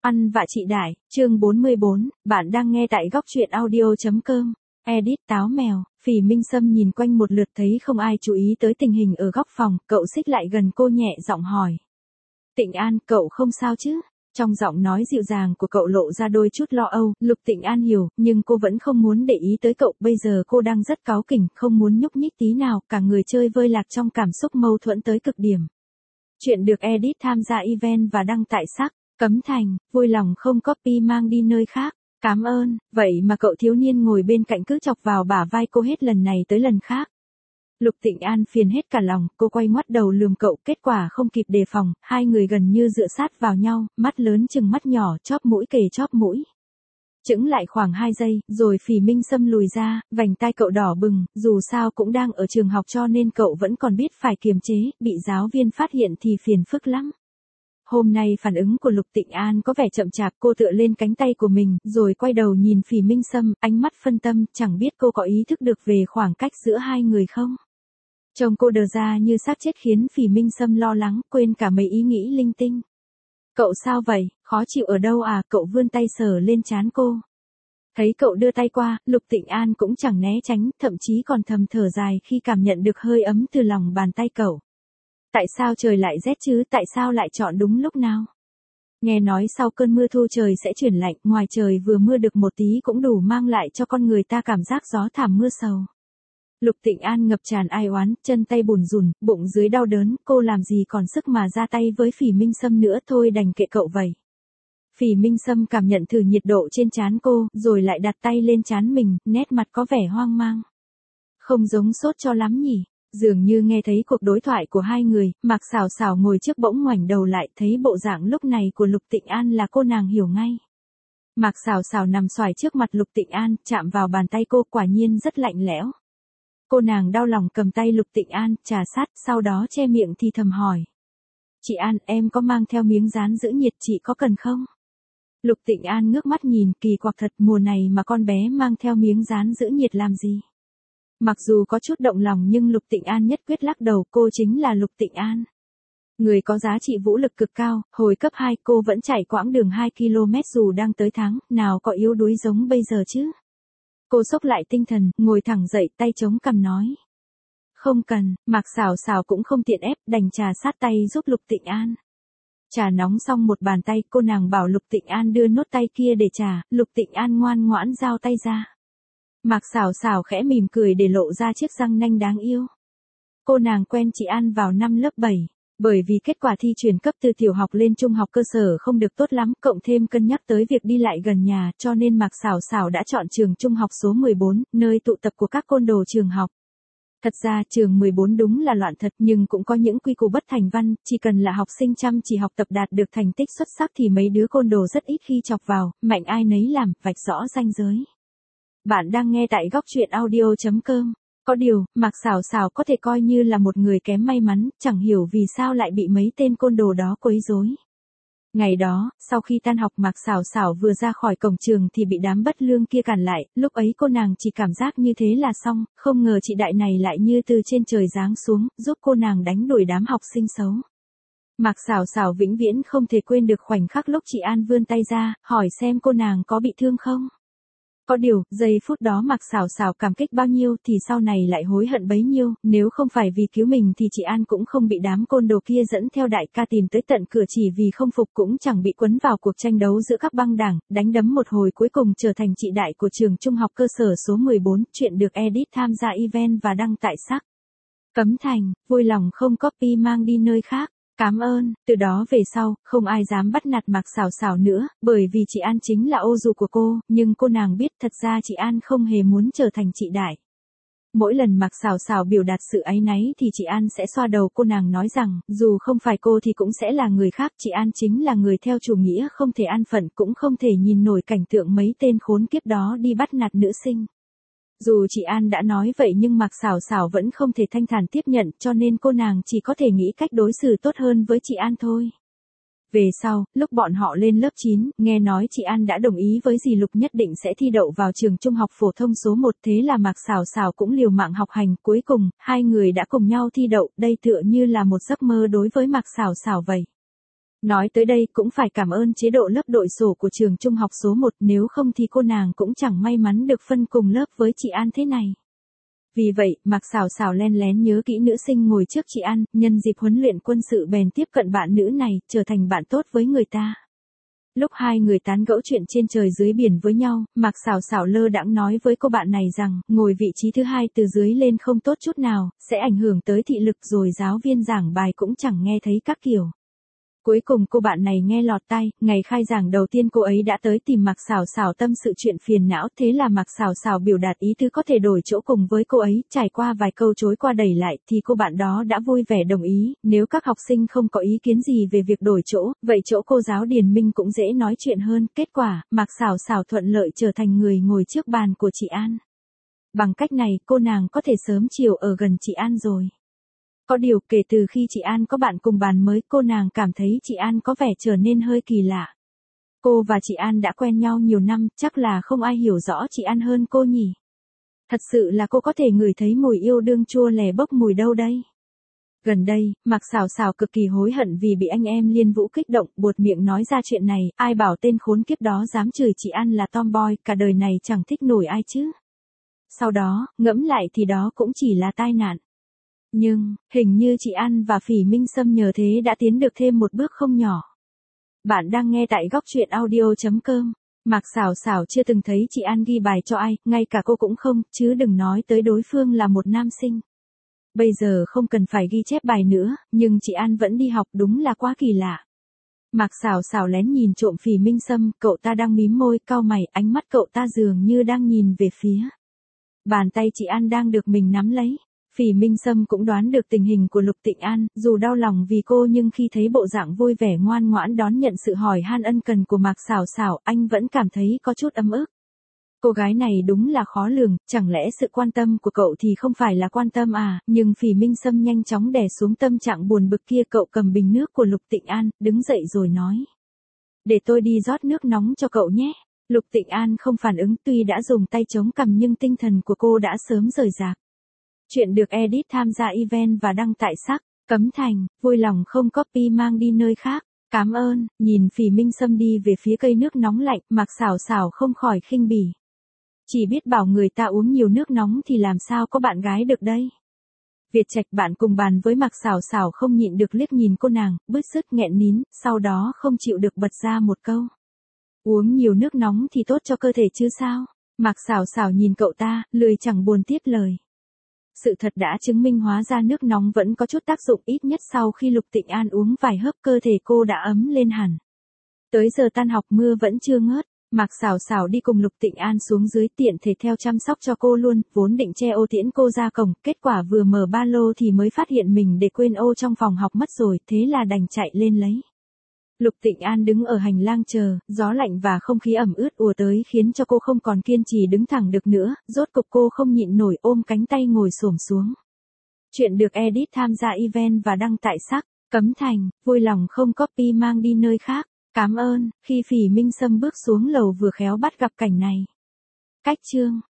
Ăn vạ chị Đại, chương 44, bạn đang nghe tại góc truyện audio.com. Edit táo mèo, Phỉ Minh Sâm nhìn quanh một lượt thấy không ai chú ý tới tình hình ở góc phòng, cậu xích lại gần cô nhẹ giọng hỏi. Tịnh An, cậu không sao chứ? Trong giọng nói dịu dàng của cậu lộ ra đôi chút lo âu, Lục Tịnh An hiểu, nhưng cô vẫn không muốn để ý tới cậu, bây giờ cô đang rất cáu kỉnh, không muốn nhúc nhích tí nào, cả người chơi vơi lạc trong cảm xúc mâu thuẫn tới cực điểm. Chuyện được edit tham gia event và đăng tại sắc. Cấm Thành, vui lòng không copy mang đi nơi khác. Cảm ơn, vậy mà cậu thiếu niên ngồi bên cạnh cứ chọc vào bả vai cô hết lần này tới lần khác. Lục Tịnh An phiền hết cả lòng, cô quay ngoắt đầu lườm cậu, kết quả không kịp đề phòng, hai người gần như dựa sát vào nhau, mắt lớn chừng mắt nhỏ, chóp mũi kề chóp mũi. Chững lại khoảng 2 giây, rồi Phỉ Minh Sâm lùi ra, vành tai cậu đỏ bừng, dù sao cũng đang ở trường học cho nên cậu vẫn còn biết phải kiềm chế, bị giáo viên phát hiện thì phiền phức lắm. Hôm nay phản ứng của Lục Tịnh An có vẻ chậm chạp, cô tựa lên cánh tay của mình, rồi quay đầu nhìn Phỉ Minh Sâm, ánh mắt phân tâm, chẳng biết cô có ý thức được về khoảng cách giữa hai người không? Trông cô đờ ra như xác chết khiến Phỉ Minh Sâm lo lắng, quên cả mấy ý nghĩ linh tinh. Cậu sao vậy, khó chịu ở đâu à? Cậu vươn tay sờ lên trán cô. Thấy cậu đưa tay qua, Lục Tịnh An cũng chẳng né tránh, thậm chí còn thầm thở dài khi cảm nhận được hơi ấm từ lòng bàn tay cậu. Tại sao trời lại rét chứ, tại sao lại chọn đúng lúc nào? Nghe nói sau cơn mưa thu trời sẽ chuyển lạnh, ngoài trời vừa mưa được một tí cũng đủ mang lại cho con người ta cảm giác gió thảm mưa sầu. Lục Tịnh An ngập tràn ai oán, chân tay bùn rùn, bụng dưới đau đớn, cô làm gì còn sức mà ra tay với Phỉ Minh Sâm nữa, thôi đành kệ cậu vậy. Phỉ Minh Sâm cảm nhận thử nhiệt độ trên trán cô, rồi lại đặt tay lên trán mình, nét mặt có vẻ hoang mang. Không giống sốt cho lắm nhỉ? Dường như nghe thấy cuộc đối thoại của hai người, Mạc Sảo Sảo ngồi trước bỗng ngoảnh đầu lại, thấy bộ dạng lúc này của Lục Tịnh An là cô nàng hiểu ngay. Mạc Sảo Sảo nằm xoài trước mặt Lục Tịnh An, chạm vào bàn tay cô, quả nhiên rất lạnh lẽo. Cô nàng đau lòng cầm tay Lục Tịnh An, trà sát, sau đó che miệng thì thầm hỏi. Chị An, em có mang theo miếng dán giữ nhiệt, chị có cần không? Lục Tịnh An ngước mắt nhìn, kỳ quặc thật, mùa này mà con bé mang theo miếng dán giữ nhiệt làm gì? Mặc dù có chút động lòng nhưng Lục Tịnh An nhất quyết lắc đầu, cô chính là Lục Tịnh An. Người có giá trị vũ lực cực cao, hồi cấp 2 cô vẫn chạy quãng đường 2 km dù đang tới tháng, nào có yếu đuối giống bây giờ chứ. Cô xốc lại tinh thần, ngồi thẳng dậy, tay chống cằm nói. Không cần, Mạc Sảo Sảo cũng không tiện ép, đành trà sát tay giúp Lục Tịnh An. Trà nóng xong một bàn tay, cô nàng bảo Lục Tịnh An đưa nốt tay kia để trà, Lục Tịnh An ngoan ngoãn giao tay ra. Mạc Sảo Sảo khẽ mỉm cười để lộ ra chiếc răng nanh đáng yêu. Cô nàng quen chị An vào năm lớp 7. Bởi vì kết quả thi chuyển cấp từ tiểu học lên trung học cơ sở không được tốt lắm, cộng thêm cân nhắc tới việc đi lại gần nhà, cho nên Mạc Sảo Sảo đã chọn trường trung học số 14, nơi tụ tập của các côn đồ trường học. Thật ra trường 14 đúng là loạn thật, nhưng cũng có những quy củ bất thành văn, chỉ cần là học sinh chăm chỉ học tập đạt được thành tích xuất sắc thì mấy đứa côn đồ rất ít khi chọc vào, mạnh ai nấy làm, vạch rõ ranh giới. Bạn đang nghe tại góc truyện audio.com. Có điều, Mạc Sảo Sảo có thể coi như là một người kém may mắn, chẳng hiểu vì sao lại bị mấy tên côn đồ đó quấy rối. Ngày đó, sau khi tan học Mạc Sảo Sảo vừa ra khỏi cổng trường thì bị đám bất lương kia cản lại, lúc ấy cô nàng chỉ cảm giác như thế là xong, không ngờ chị Đại này lại như từ trên trời giáng xuống, giúp cô nàng đánh đuổi đám học sinh xấu. Mạc Sảo Sảo vĩnh viễn không thể quên được khoảnh khắc lúc chị An vươn tay ra, hỏi xem cô nàng có bị thương không. Có điều, giây phút đó Mạc Sảo Sảo cảm kích bao nhiêu thì sau này lại hối hận bấy nhiêu, nếu không phải vì cứu mình thì chị An cũng không bị đám côn đồ kia dẫn theo đại ca tìm tới tận cửa, chỉ vì không phục cũng chẳng bị quấn vào cuộc tranh đấu giữa các băng đảng, đánh đấm một hồi cuối cùng trở thành chị Đại của trường trung học cơ sở số 14, chuyện được edit tham gia event và đăng tại sắc. Cấm Thành, vui lòng không copy mang đi nơi khác. Cảm ơn, từ đó về sau, không ai dám bắt nạt Mạc Sảo Sảo nữa, bởi vì chị An chính là ô dù của cô, nhưng cô nàng biết thật ra chị An không hề muốn trở thành chị Đại. Mỗi lần Mạc Sảo Sảo biểu đạt sự áy náy thì chị An sẽ xoa đầu cô nàng nói rằng, dù không phải cô thì cũng sẽ là người khác, chị An chính là người theo chủ nghĩa không thể an phận, cũng không thể nhìn nổi cảnh tượng mấy tên khốn kiếp đó đi bắt nạt nữ sinh. Dù chị An đã nói vậy nhưng Mạc Sảo Sảo vẫn không thể thanh thản tiếp nhận, cho nên cô nàng chỉ có thể nghĩ cách đối xử tốt hơn với chị An thôi. Về sau, lúc bọn họ lên lớp 9, nghe nói chị An đã đồng ý với dì Lục nhất định sẽ thi đậu vào trường trung học phổ thông số 1, thế là Mạc Sảo Sảo cũng liều mạng học hành, cuối cùng, hai người đã cùng nhau thi đậu, đây tựa như là một giấc mơ đối với Mạc Sảo Sảo vậy. Nói tới đây cũng phải cảm ơn chế độ lớp đội sổ của trường trung học số 1, nếu không thì cô nàng cũng chẳng may mắn được phân cùng lớp với chị An thế này. Vì vậy, Mạc Sảo Sảo len lén nhớ kỹ nữ sinh ngồi trước chị An, nhân dịp huấn luyện quân sự bèn tiếp cận bạn nữ này, trở thành bạn tốt với người ta. Lúc hai người tán gẫu chuyện trên trời dưới biển với nhau, Mạc Sảo Sảo lơ đãng nói với cô bạn này rằng, ngồi vị trí thứ hai từ dưới lên không tốt chút nào, sẽ ảnh hưởng tới thị lực, rồi giáo viên giảng bài cũng chẳng nghe thấy các kiểu. Cuối cùng cô bạn này nghe lọt tai, ngày khai giảng đầu tiên cô ấy đã tới tìm Mạc Sảo Sảo tâm sự chuyện phiền não, thế là Mạc Sảo Sảo biểu đạt ý tứ có thể đổi chỗ cùng với cô ấy, trải qua vài câu chối qua đẩy lại thì cô bạn đó đã vui vẻ đồng ý, nếu các học sinh không có ý kiến gì về việc đổi chỗ, vậy chỗ cô giáo Điền Minh cũng dễ nói chuyện hơn, kết quả, Mạc Sảo Sảo thuận lợi trở thành người ngồi trước bàn của chị An. Bằng cách này, cô nàng có thể sớm chiều ở gần chị An rồi. Có điều kể từ khi chị An có bạn cùng bàn mới, cô nàng cảm thấy chị An có vẻ trở nên hơi kỳ lạ. Cô và chị An đã quen nhau nhiều năm, chắc là không ai hiểu rõ chị An hơn cô nhỉ. Thật sự là cô có thể ngửi thấy mùi yêu đương chua lè bốc mùi đâu đây. Gần đây, Mạc Sảo Sảo cực kỳ hối hận vì bị anh em Liên Vũ kích động, buột miệng nói ra chuyện này, ai bảo tên khốn kiếp đó dám chửi chị An là tomboy, cả đời này chẳng thích nổi ai chứ. Sau đó, ngẫm lại thì đó cũng chỉ là tai nạn. Nhưng, hình như chị An và Phỉ Minh Sâm nhờ thế đã tiến được thêm một bước không nhỏ. Bạn đang nghe tại góc truyện audio.com. Mạc Sảo Sảo chưa từng thấy chị An ghi bài cho ai, ngay cả cô cũng không, chứ đừng nói tới đối phương là một nam sinh. Bây giờ không cần phải ghi chép bài nữa, nhưng chị An vẫn đi học, đúng là quá kỳ lạ. Mạc Sảo Sảo lén nhìn trộm Phỉ Minh Sâm, cậu ta đang mím môi, cau mày, ánh mắt cậu ta dường như đang nhìn về phía bàn tay chị An đang được mình nắm lấy. Phỉ Minh Sâm cũng đoán được tình hình của Lục Tịnh An, dù đau lòng vì cô nhưng khi thấy bộ dạng vui vẻ ngoan ngoãn đón nhận sự hỏi han ân cần của Mạc Sảo Sảo, anh vẫn cảm thấy có chút ấm ức. Cô gái này đúng là khó lường, chẳng lẽ sự quan tâm của cậu thì không phải là quan tâm à, nhưng Phỉ Minh Sâm nhanh chóng đè xuống tâm trạng buồn bực kia, cậu cầm bình nước của Lục Tịnh An, đứng dậy rồi nói. Để tôi đi rót nước nóng cho cậu nhé. Lục Tịnh An không phản ứng, tuy đã dùng tay chống cằm nhưng tinh thần của cô đã sớm rời rạc. Chuyện được edit tham gia event và đăng tại sắc, Cấm Thành, vui lòng không copy mang đi nơi khác. Cảm ơn, nhìn Phỉ Minh Sâm đi về phía cây nước nóng lạnh, Mạc Sảo Sảo không khỏi khinh bỉ. Chỉ biết bảo người ta uống nhiều nước nóng thì làm sao có bạn gái được đây. Việt Trạch bạn cùng bàn với Mạc Sảo Sảo không nhịn được liếc nhìn cô nàng, bứt rứt nghẹn nín, sau đó không chịu được bật ra một câu. Uống nhiều nước nóng thì tốt cho cơ thể chứ sao? Mạc Sảo Sảo nhìn cậu ta, lười chẳng buồn tiếp lời. Sự thật đã chứng minh hóa ra nước nóng vẫn có chút tác dụng, ít nhất sau khi Lục Tịnh An uống vài hớp cơ thể cô đã ấm lên hẳn. Tới giờ tan học mưa vẫn chưa ngớt, Mạc Sảo Sảo đi cùng Lục Tịnh An xuống dưới tiện thể theo chăm sóc cho cô luôn, vốn định che ô tiễn cô ra cổng, kết quả vừa mở ba lô thì mới phát hiện mình để quên ô trong phòng học mất rồi, thế là đành chạy lên lấy. Lục Tịnh An đứng ở hành lang chờ, gió lạnh và không khí ẩm ướt ùa tới khiến cho cô không còn kiên trì đứng thẳng được nữa, rốt cục cô không nhịn nổi ôm cánh tay ngồi xổm xuống. Chuyện được edit tham gia event và đăng tại sắc, Cấm Thành, vui lòng không copy mang đi nơi khác. Cảm ơn, khi Phỉ Minh Sâm bước xuống lầu vừa khéo bắt gặp cảnh này. Cách chương